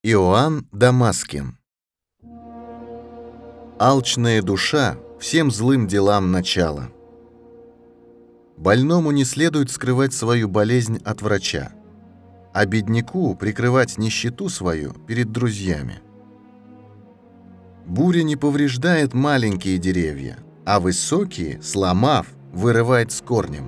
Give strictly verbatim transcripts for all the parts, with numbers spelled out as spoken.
Иоанн Дамаскин. Алчная душа всем злым делам начало. Больному не следует скрывать свою болезнь от врача, а бедняку прикрывать нищету свою перед друзьями. Буря не повреждает маленькие деревья, а высокие, сломав, вырывает с корнем.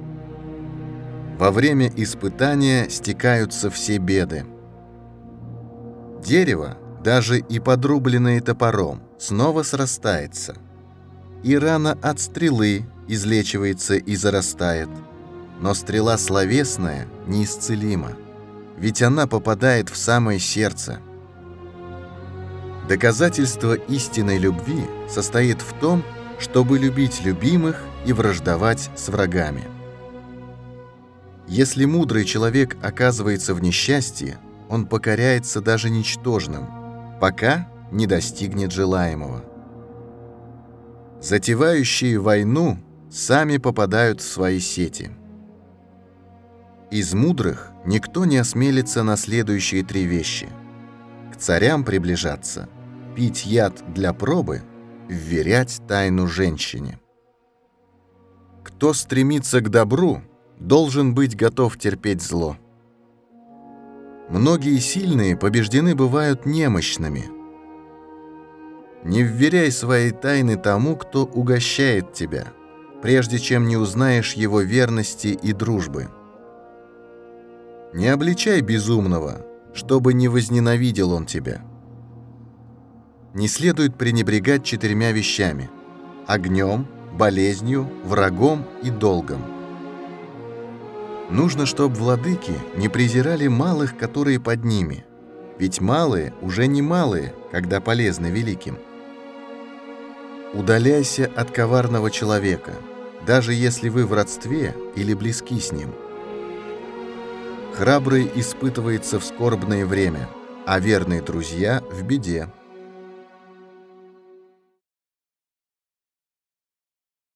Во время испытания стекаются все беды. Дерево, даже и подрубленное топором, снова срастается, и рана от стрелы излечивается и зарастает. Но стрела словесная неисцелима, ведь она попадает в самое сердце. Доказательство истинной любви состоит в том, чтобы любить любимых и враждовать с врагами. Если мудрый человек оказывается в несчастье, он покоряется даже ничтожным, пока не достигнет желаемого. Затевающие войну сами попадают в свои сети. Из мудрых никто не осмелится на следующие три вещи: к царям приближаться, пить яд для пробы, вверять тайну женщине. Кто стремится к добру, должен быть готов терпеть зло. Многие сильные побеждены бывают немощными. Не вверяй свои тайны тому, кто угощает тебя, прежде чем не узнаешь его верности и дружбы. Не обличай безумного, чтобы не возненавидел он тебя. Не следует пренебрегать четырьмя вещами: огнем, болезнью, врагом и долгом. Нужно, чтобы владыки не презирали малых, которые под ними, ведь малые уже не малые, когда полезны великим. Удаляйся от коварного человека, даже если вы в родстве или близки с ним. Храбрый испытывается в скорбное время, а верные друзья в беде.